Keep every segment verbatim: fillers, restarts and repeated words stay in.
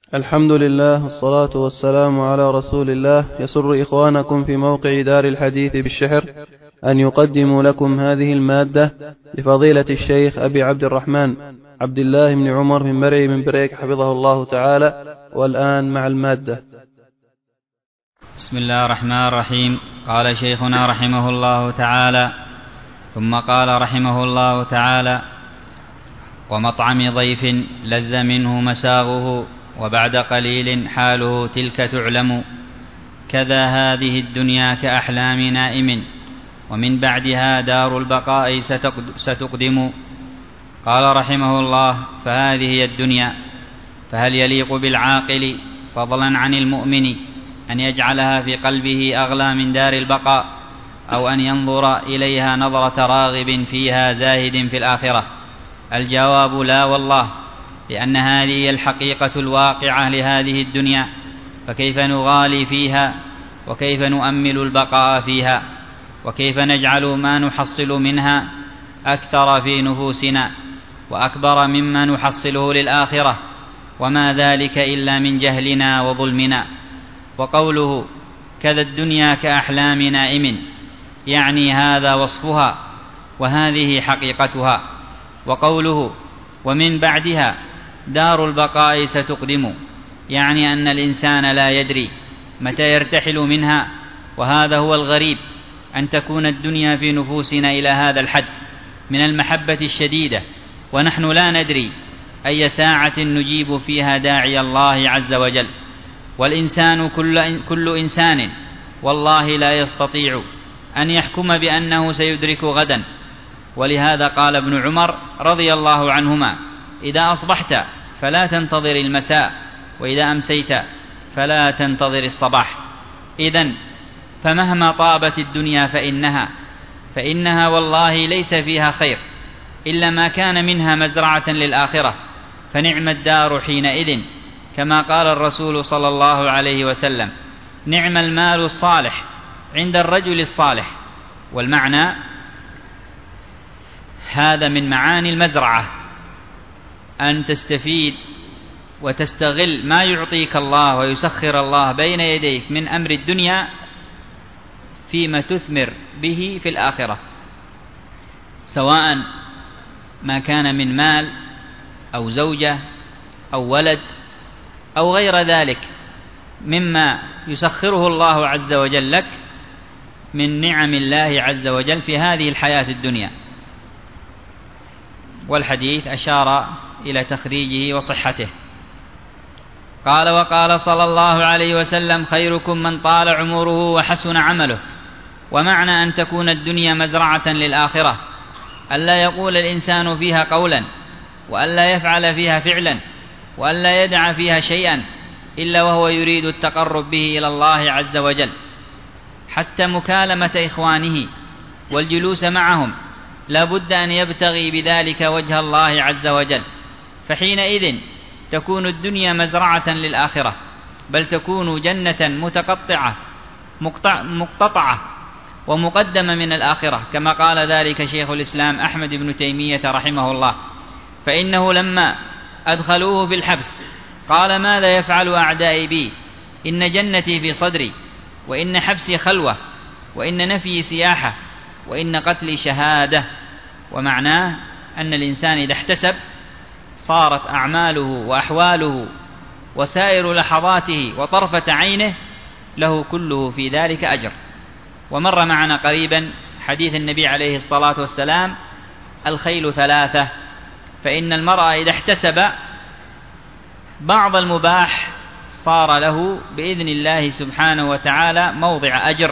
الحمد لله والصلاة والسلام على رسول الله. يسر إخوانكم في موقع دار الحديث بالشحر أن يقدموا لكم هذه المادة لفضيلة الشيخ أبي عبد الرحمن عبد الله بن عمر بن مرعي بن بريك حفظه الله تعالى. والآن مع المادة. بسم الله الرحمن الرحيم. قال شيخنا رحمه الله تعالى: ثم قال رحمه الله تعالى: ومطعم ضيف لذ منه مساغه، وبعد قليل حاله تلك تعلم، كذا هذه الدنيا كأحلام نائم، ومن بعدها دار البقاء ستقدم. قال رحمه الله: فهذه هي الدنيا، فهل يليق بالعاقل فضلا عن المؤمن أن يجعلها في قلبه أغلى من دار البقاء، أو أن ينظر إليها نظرة راغب فيها زاهد في الآخرة؟ الجواب: لا والله، لأن هذه هي الحقيقة الواقعة لهذه الدنيا، فكيف نغالي فيها، وكيف نؤمل البقاء فيها، وكيف نجعل ما نحصل منها أكثر في نفوسنا وأكبر مما نحصله للآخرة، وما ذلك إلا من جهلنا وظلمنا. وقوله كذا الدنيا كأحلام نائم، يعني هذا وصفها وهذه حقيقتها. وقوله ومن بعدها دار البقاء ستقدم، يعني أن الإنسان لا يدري متى يرتحل منها، وهذا هو الغريب، أن تكون الدنيا في نفوسنا إلى هذا الحد من المحبة الشديدة، ونحن لا ندري أي ساعة نجيب فيها داعي الله عز وجل. والإنسان كل, كل إنسان والله لا يستطيع أن يحكم بأنه سيدرك غدا. ولهذا قال ابن عمر رضي الله عنهما: إذا أصبحت فلا تنتظر المساء، وإذا أمسيت فلا تنتظر الصباح. إذن فمهما طابت الدنيا فإنها فإنها والله ليس فيها خير إلا ما كان منها مزرعة للآخرة، فنعم الدار حينئذ، كما قال الرسول صلى الله عليه وسلم: نعم المال الصالح عند الرجل الصالح. والمعنى هذا من معاني المزرعة، أن تستفيد وتستغل ما يعطيك الله ويسخر الله بين يديك من أمر الدنيا فيما تثمر به في الآخرة، سواء ما كان من مال أو زوجة أو ولد أو غير ذلك مما يسخره الله عز وجل لك من نعم الله عز وجل في هذه الحياة الدنيا. والحديث أشار إلى تخريجه وصحته. قال: وقال صلى الله عليه وسلم: خيركم من طال عمره وحسن عمله. ومعنى أن تكون الدنيا مزرعة للآخرة ألا يقول الإنسان فيها قولا، وألا يفعل فيها فعلا، وألا يدع فيها شيئا إلا وهو يريد التقرب به إلى الله عز وجل، حتى مكالمة إخوانه والجلوس معهم لا بد أن يبتغي بذلك وجه الله عز وجل، فحينئذ تكون الدنيا مزرعة للآخرة، بل تكون جنة متقطعة مقتطعة ومقدمة من الآخرة، كما قال ذلك شيخ الإسلام أحمد بن تيمية رحمه الله. فإنه لما أدخلوه بالحبس قال: ماذا يفعل أعدائي بي؟ إن جنتي في صدري، وإن حبسي خلوة، وإن نفي سياحة، وإن قتلي شهادة. ومعناه أن الإنسان إذا احتسب صارت أعماله وأحواله وسائر لحظاته وطرفة عينه له كله في ذلك أجر. ومر معنا قريبا حديث النبي عليه الصلاة والسلام: الخيل ثلاثة، فإن المرء إذا احتسب بعض المباح صار له بإذن الله سبحانه وتعالى موضع أجر،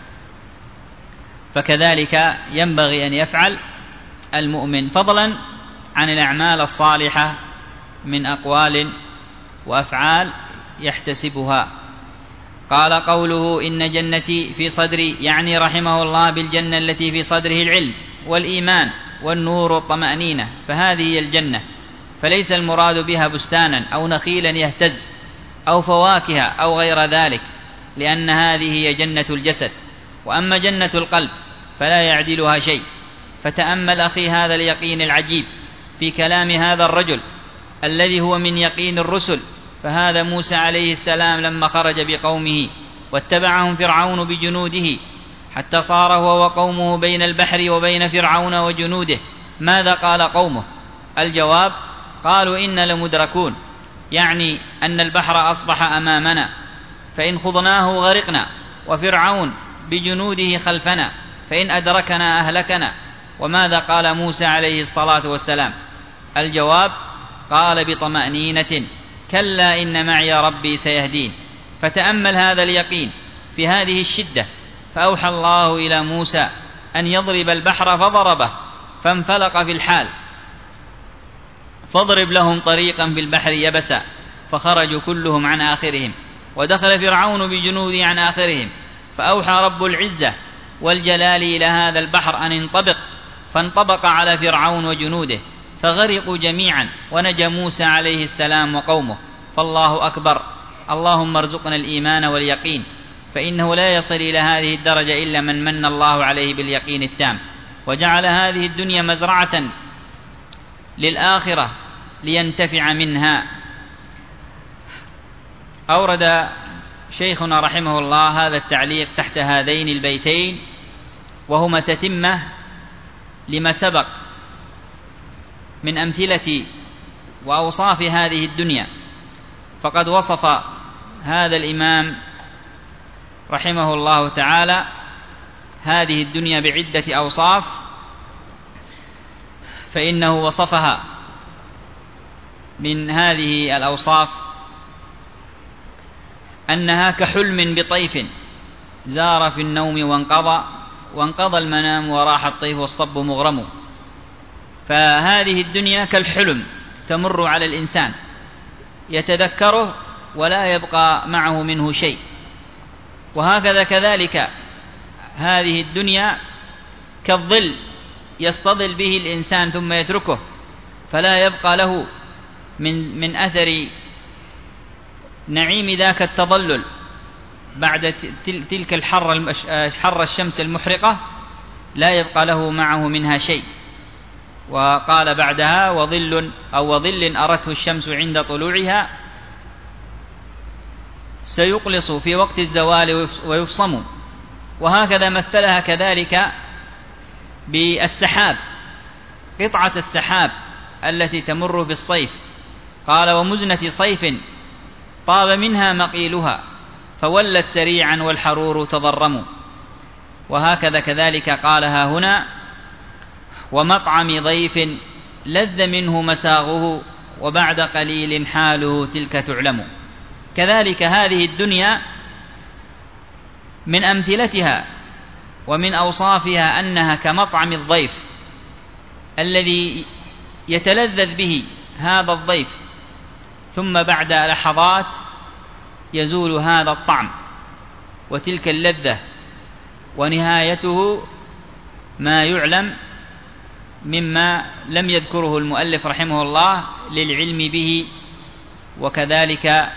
فكذلك ينبغي أن يفعل المؤمن، فضلا عن الأعمال الصالحة من أقوال وأفعال يحتسبها. قال: قوله إن جنتي في صدري، يعني رحمه الله بالجنة التي في صدره العلم والإيمان والنور والطمأنينة، فهذه هي الجنة، فليس المراد بها بستانا أو نخيلا يهتز أو فواكه أو غير ذلك، لأن هذه هي جنة الجسد. وأما جنة القلب فلا يعدلها شيء. فتأمل أخي هذا اليقين العجيب في كلام هذا الرجل الذي هو من يقين الرسل فهذا موسى عليه السلام لما خرج بقومه واتبعهم فرعون بجنوده حتى صار هو وقومه بين البحر وبين فرعون وجنوده، ماذا قال قومه؟ الجواب: قالوا إنا لمدركون، يعني أن البحر أصبح أمامنا، فإن خضناه غرقنا، وفرعون بجنوده خلفنا، فإن أدركنا أهلكنا. وماذا قال موسى عليه الصلاة والسلام؟ الجواب: قال بطمأنينة: كلا إن معي ربي سيهدين. فتأمل هذا اليقين في هذه الشدة، فأوحى الله إلى موسى أن يضرب البحر فضربه فانفلق في الحال، فاضرب لهم طريقا في البحر يبسا، فخرجوا كلهم عن آخرهم، ودخل فرعون بجنوده عن آخرهم، فأوحى رب العزة والجلال إلى هذا البحر أن انطبق، فانطبق على فرعون وجنوده فغرقوا جميعا، ونجا موسى عليه السلام وقومه. فالله أكبر. اللهم ارزقنا الإيمان واليقين، فإنه لا يصل إلى هذه الدرجة إلا من من الله عليه باليقين التام، وجعل هذه الدنيا مزرعة للآخرة لينتفع منها. أورد شيخنا رحمه الله هذا التعليق تحت هذين البيتين، وهما تتمة لما سبق من أمثلة وأوصاف هذه الدنيا. فقد وصف هذا الإمام رحمه الله تعالى هذه الدنيا بعدة أوصاف، فإنه وصفها من هذه الأوصاف أنها كحلم بطيف زار في النوم وانقضى، وانقضى المنام وراح الطيف والصب مغرم. فهذه الدنيا كالحلم تمر على الإنسان يتذكره ولا يبقى معه منه شيء. وهكذا كذلك هذه الدنيا كالظل يستظل به الإنسان ثم يتركه، فلا يبقى له من من أثر نعيم ذاك التظلل بعد تلك الحر حر الشمس المحرقة، لا يبقى له معه منها شيء. وقال بعدها: وظل أو وظل أرته الشمس عند طلوعها سيقلص في وقت الزوال ويفصم. وهكذا مثلها كذلك بالسحاب، قطعة السحاب التي تمر بالصيف، قال: ومزنة صيف طاب منها مقيلها فولت سريعا والحرور تضرم. وهكذا كذلك قالها هنا: ومطعم ضيف لذ منه مساغه وبعد قليل حاله تلك تعلم. كذلك هذه الدنيا من أمثلتها ومن أوصافها أنها كمطعم الضيف الذي يتلذذ به هذا الضيف، ثم بعد لحظات يزول هذا الطعم وتلك اللذة، ونهايته ما يعلم مما لم يذكره المؤلف رحمه الله للعلم به، وكذلك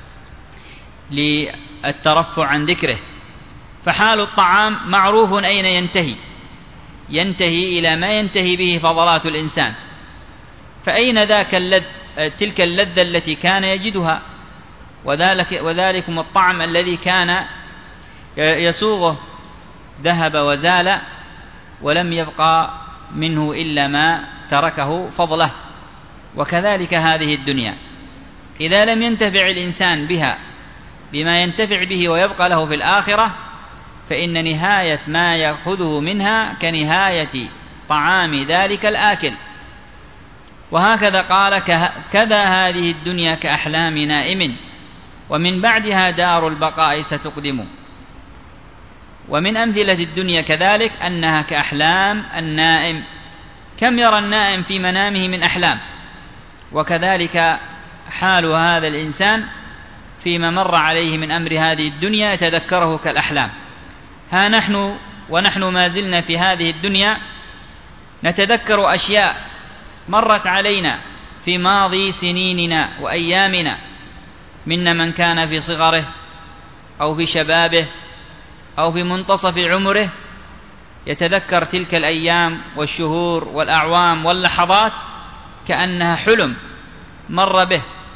للترفع عن ذكره. فحال الطعام معروف أين ينتهي، ينتهي إلى ما ينتهي به فضلات الإنسان، فأين ذاك اللذ تلك اللذة التي كان يجدها، وذلك وذلكم الطعم الذي كان يسوغه ذهب وزال ولم يبقى منه إلا ما تركه فضله. وكذلك هذه الدنيا إذا لم ينتفع الإنسان بها بما ينتفع به ويبقى له في الآخرة، فإن نهاية ما يأخذه منها كنهاية طعام ذلك الآكل. وهكذا قال: كذا هذه الدنيا كأحلام نائم ومن بعدها دار البقاء ستقدم. ومن أمثلة الدنيا كذلك أنها كأحلام النائم، كم يرى النائم في منامه من أحلام، وكذلك حال هذا الإنسان فيما مر عليه من أمر هذه الدنيا يتذكره كالأحلام. ها نحن ونحن ما زلنا في هذه الدنيا نتذكر أشياء مرت علينا في ماضي سنيننا وأيامنا، منا من كان في صغره أو في شبابه أو في منتصف عمره يتذكر تلك الأيام والشهور والأعوام واللحظات كأنها حلم مر به،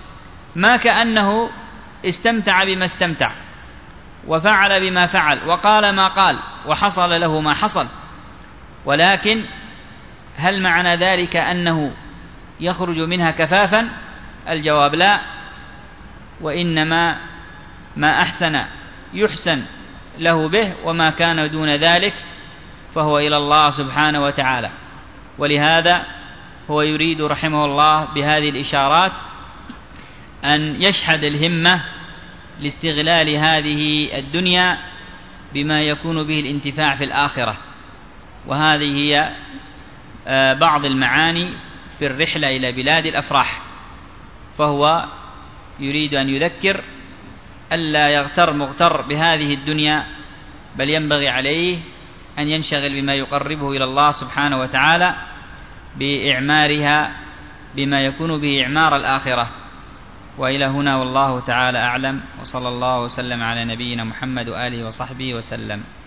ما كأنه استمتع بما استمتع وفعل بما فعل وقال ما قال وحصل له ما حصل، ولكن هل معنى ذلك أنه يخرج منها كفافا؟ الجواب لا، وإنما ما أحسن يحسن له به، وما كان دون ذلك فهو إلى الله سبحانه وتعالى. ولهذا هو يريد رحمه الله بهذه الإشارات أن يشحذ الهمة لاستغلال هذه الدنيا بما يكون به الانتفاع في الآخرة. وهذه هي بعض المعاني في الرحلة إلى بلاد الأفراح. فهو يريد أن يذكر ألا يغتر مغتر بهذه الدنيا، بل ينبغي عليه أن ينشغل بما يقربه إلى الله سبحانه وتعالى بإعمارها بما يكون به إعمار الآخرة. وإلى هنا والله تعالى أعلم، وصلى الله وسلم على نبينا محمد وآله وصحبه وسلم.